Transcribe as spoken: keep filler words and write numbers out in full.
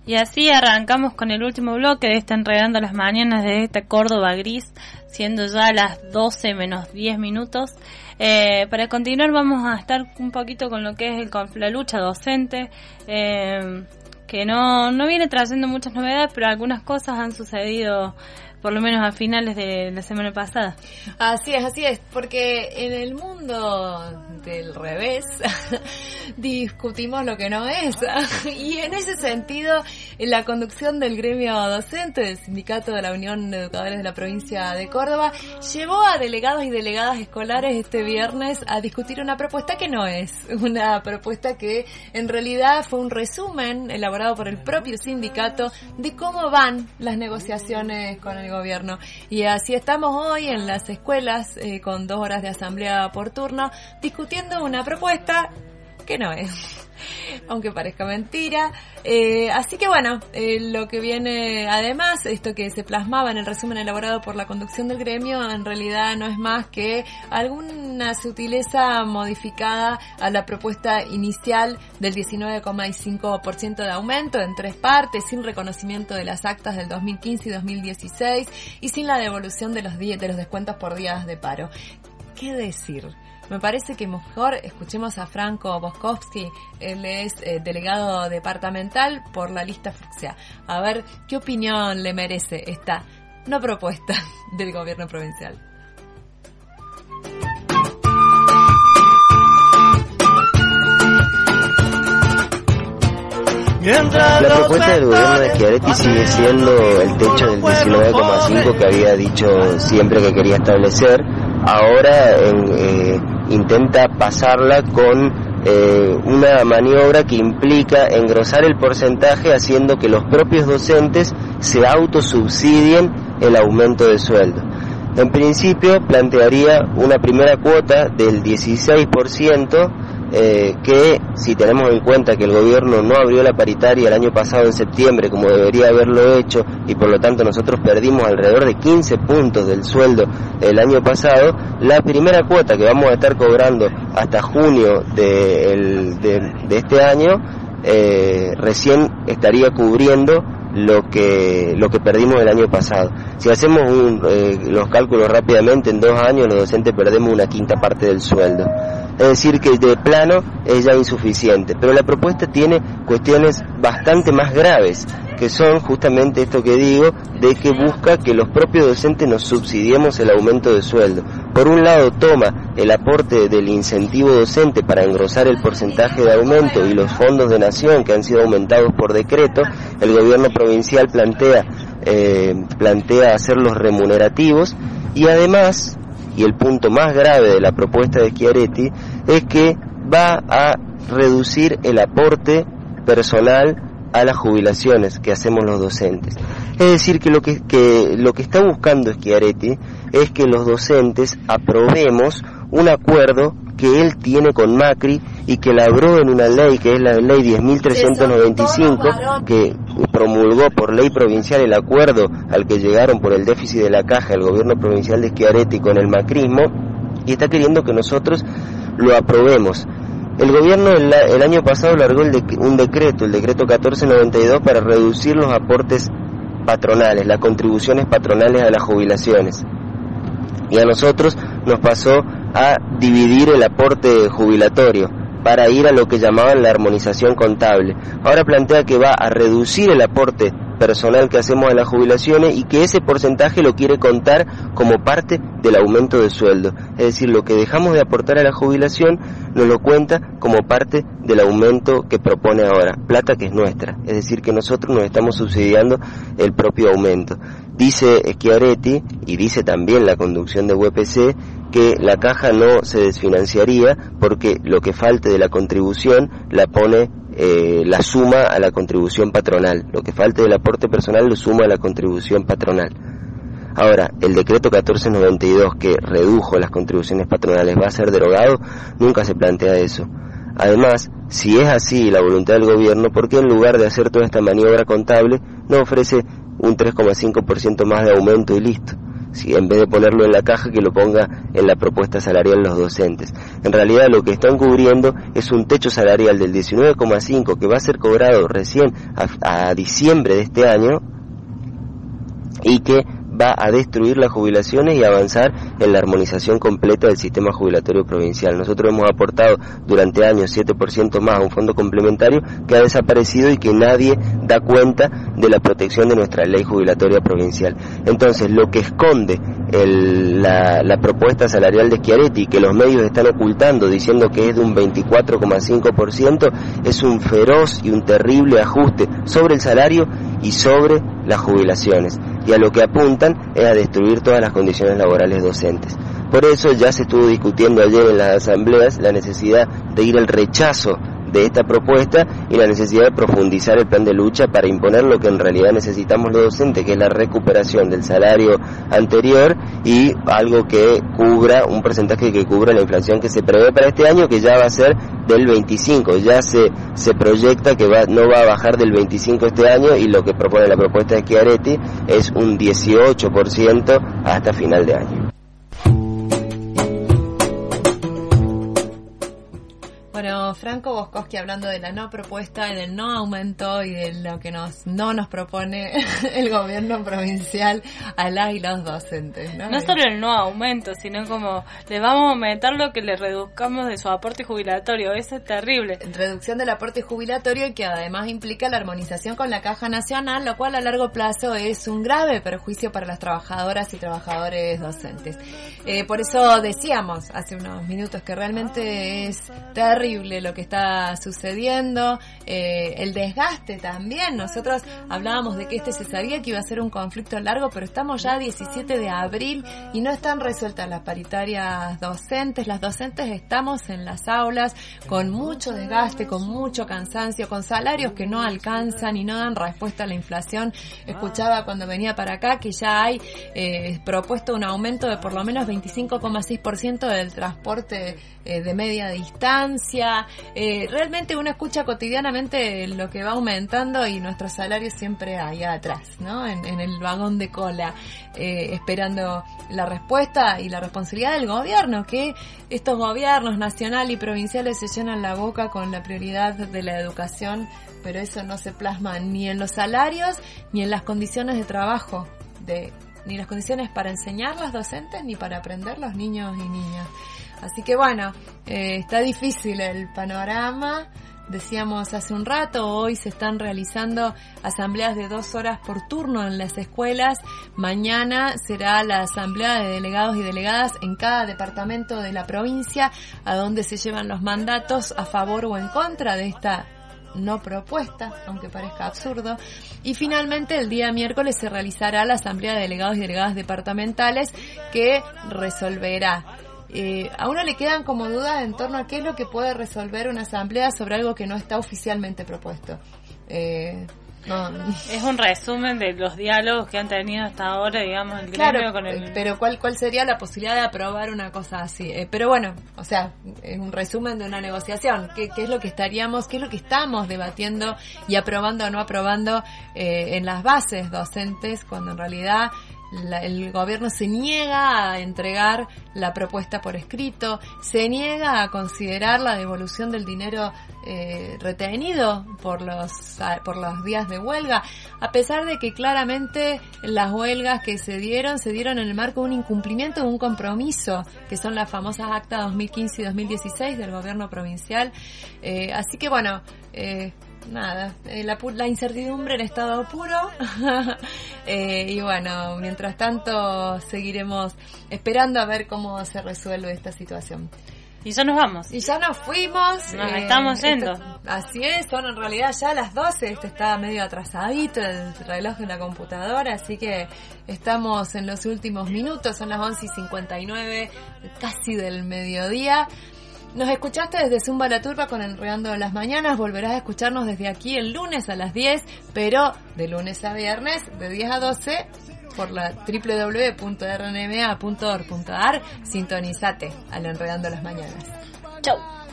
Y así arrancamos con el último bloque de esta Enredando las Mañanas de esta Córdoba gris, siendo ya las doce menos diez minutos. Eh, para continuar vamos a estar un poquito con lo que es el, la lucha docente, eh, que no, no viene trayendo muchas novedades, pero algunas cosas han sucedido por lo menos a finales de la semana pasada. Así es, así es, porque en el mundo del revés discutimos lo que no es, y en ese sentido la conducción del gremio docente del Sindicato de la Unión de Educadores de la Provincia de Córdoba llevó a delegados y delegadas escolares este viernes a discutir una propuesta que no es, una propuesta que en realidad fue un resumen elaborado por el propio sindicato de cómo van las negociaciones con el gobierno. Y así estamos hoy en las escuelas eh, con dos horas de asamblea por turno discutiendo una propuesta que no es, aunque parezca mentira. Eh, así que bueno, eh, lo que viene además, esto que se plasmaba en el resumen elaborado por la conducción del gremio, en realidad no es más que alguna sutileza modificada a la propuesta inicial del diecinueve coma cinco por ciento de aumento en tres partes, sin reconocimiento de las actas del dos mil quince y dos mil dieciséis y sin la devolución de los, di- de los descuentos por días de paro. ¿Qué decir? Me parece que mejor escuchemos a Franco Boskovsky, él es eh, delegado departamental por la lista fucsia. A ver qué opinión le merece esta no propuesta del gobierno provincial. La propuesta del gobierno de Schiaretti sigue siendo el techo del diecinueve coma cinco que había dicho siempre que quería establecer. Ahora en, eh, intenta pasarla con eh, una maniobra que implica engrosar el porcentaje haciendo que los propios docentes se autosubsidien el aumento de sueldo. En principio plantearía una primera cuota del dieciséis por ciento eh, que, si tenemos en cuenta que el gobierno no abrió la paritaria el año pasado en septiembre como debería haberlo hecho y por lo tanto nosotros perdimos alrededor de quince puntos del sueldo el año pasado, la primera cuota que vamos a estar cobrando hasta junio de, el, de, de este año eh, recién estaría cubriendo lo que lo que perdimos el año pasado. Si hacemos un, eh, los cálculos rápidamente, en dos años los docentes perdemos una quinta parte del sueldo. Es decir, que de plano es ya insuficiente. Pero la propuesta tiene cuestiones bastante más graves, que son justamente esto que digo, de que busca que los propios docentes nos subsidiemos el aumento de sueldo. Por un lado toma el aporte del incentivo docente para engrosar el porcentaje de aumento y los fondos de nación que han sido aumentados por decreto. El gobierno provincial plantea, eh, plantea hacerlos remunerativos y además, y el punto más grave de la propuesta de Schiaretti, es que va a reducir el aporte personal a las jubilaciones que hacemos los docentes. Es decir, que lo que, que lo que está buscando Schiaretti es que los docentes aprobemos un acuerdo que él tiene con Macri y que labró en una ley que es la ley diez mil trescientos noventa y cinco, que promulgó por ley provincial el acuerdo al que llegaron por el déficit de la caja el gobierno provincial de Schiaretti con el macrismo, y está queriendo que nosotros lo aprobemos. El gobierno el, el año pasado largó el de, un decreto, el decreto catorce noventa y dos, para reducir los aportes patronales, las contribuciones patronales a las jubilaciones. Y a nosotros nos pasó a dividir el aporte jubilatorio para ir a lo que llamaban la armonización contable. Ahora plantea que va a reducir el aporte personal que hacemos a las jubilaciones y que ese porcentaje lo quiere contar como parte del aumento de sueldo. Es decir, lo que dejamos de aportar a la jubilación nos lo cuenta como parte del aumento que propone ahora, plata que es nuestra. Es decir, que nosotros nos estamos subsidiando el propio aumento. Dice Schiaretti, y dice también la conducción de U P C, que la caja no se desfinanciaría porque lo que falte de la contribución la pone, eh, la suma a la contribución patronal. Lo que falte del aporte personal lo suma a la contribución patronal. Ahora, el decreto catorce noventa y dos que redujo las contribuciones patronales va a ser derogado, nunca se plantea eso. Además, si es así la voluntad del gobierno, ¿por qué en lugar de hacer toda esta maniobra contable no ofrece un tres coma cinco por ciento más de aumento y listo? si en vez de ponerlo en la caja, que lo ponga en la propuesta salarial los docentes. En realidad lo que están cubriendo es un techo salarial del diecinueve coma cinco que va a ser cobrado recién a, a diciembre de este año y que va a destruir las jubilaciones y avanzar en la armonización completa del sistema jubilatorio provincial. Nosotros hemos aportado durante años siete por ciento más a un fondo complementario que ha desaparecido y que nadie da cuenta de la protección de nuestra ley jubilatoria provincial. Entonces, lo que esconde el, la, la propuesta salarial de Schiaretti, que los medios están ocultando diciendo que es de un veinticuatro coma cinco por ciento, es un feroz y un terrible ajuste sobre el salario y sobre las jubilaciones, y a lo que apuntan es a destruir todas las condiciones laborales docentes. Por eso ya se estuvo discutiendo ayer en las asambleas la necesidad de ir al rechazo de esta propuesta y la necesidad de profundizar el plan de lucha para imponer lo que en realidad necesitamos los docentes, que es la recuperación del salario anterior y algo que cubra, un porcentaje que cubra la inflación que se prevé para este año, que ya va a ser del veinticinco, ya se se proyecta que va, no va a bajar del veinticinco este año, y lo que propone la propuesta de Schiaretti es un dieciocho por ciento hasta final de año. Bueno, Franco Boscoski hablando de la no propuesta y del no aumento y de lo que nos no nos propone el gobierno provincial a las y los docentes, ¿no? No solo el no aumento, sino como le vamos a aumentar lo que le reduzcamos de su aporte jubilatorio. Eso es terrible. Reducción del aporte jubilatorio, y que además implica la armonización con la Caja Nacional, lo cual a largo plazo es un grave perjuicio para las trabajadoras y trabajadores docentes. Eh, por eso decíamos hace unos minutos que realmente es terrible lo que está sucediendo, eh, el desgaste también. Nosotros hablábamos de que este se sabía que iba a ser un conflicto largo, pero estamos ya a diecisiete de abril y no están resueltas las paritarias docentes. Las docentes estamos en las aulas con mucho desgaste, con mucho cansancio, con salarios que no alcanzan y no dan respuesta a la inflación. Escuchaba cuando venía para acá que ya hay eh, propuesto un aumento de por lo menos veinticinco coma seis por ciento del transporte eh, de media distancia. Eh, realmente uno escucha cotidianamente lo que va aumentando y nuestros salarios siempre allá atrás, ¿no? En, en el vagón de cola, eh, esperando la respuesta y la responsabilidad del gobierno, que estos gobiernos nacional y provinciales se llenan la boca con la prioridad de la educación, pero eso no se plasma ni en los salarios ni en las condiciones de trabajo, de ni las condiciones para enseñar los docentes ni para aprender los niños y niñas. Así que bueno, eh, está difícil el panorama. Decíamos hace un rato, hoy se están realizando asambleas de dos horas por turno en las escuelas. Mañana será la asamblea de delegados y delegadas en cada departamento de la provincia, a donde se llevan los mandatos a favor o en contra de esta no propuesta, aunque parezca absurdo. Y finalmente el día miércoles se realizará la asamblea de delegados y delegadas departamentales, que resolverá. Eh, a uno le quedan como dudas en torno a qué es lo que puede resolver una asamblea sobre algo que no está oficialmente propuesto. Eh, no. Es un resumen de los diálogos que han tenido hasta ahora, digamos, el claro, gremio con el... pero ¿cuál cuál sería la posibilidad de aprobar una cosa así? Eh, pero bueno, o sea, es un resumen de una negociación. ¿Qué, qué es lo que estaríamos, qué es lo que estamos debatiendo y aprobando o no aprobando eh, en las bases docentes, cuando en realidad La, el gobierno se niega a entregar la propuesta por escrito, se niega a considerar la devolución del dinero eh, retenido por los por los días de huelga, a pesar de que claramente las huelgas que se dieron se dieron en el marco de un incumplimiento de un compromiso, que son las famosas actas dos mil quince y dos mil dieciséis del gobierno provincial. Eh, así que bueno, eh, nada, eh, la, la incertidumbre en estado puro. eh, y bueno, mientras tanto seguiremos esperando a ver cómo se resuelve esta situación. Y ya nos vamos. Y ya nos fuimos. Nos eh, estamos yendo. Esto, así es, son en realidad ya las doce. Este está medio atrasadito, el reloj de la computadora. Así que estamos en los últimos minutos. Son las once y cincuenta y nueve, casi del mediodía. Nos escuchaste desde Zumba la Turba con Enredando las Mañanas. Volverás a escucharnos desde aquí el lunes a las diez, pero de lunes a viernes de diez a doce por la doble u doble u doble u punto r n m a punto org punto a r. Sintonizate al Enredando las Mañanas. Chau.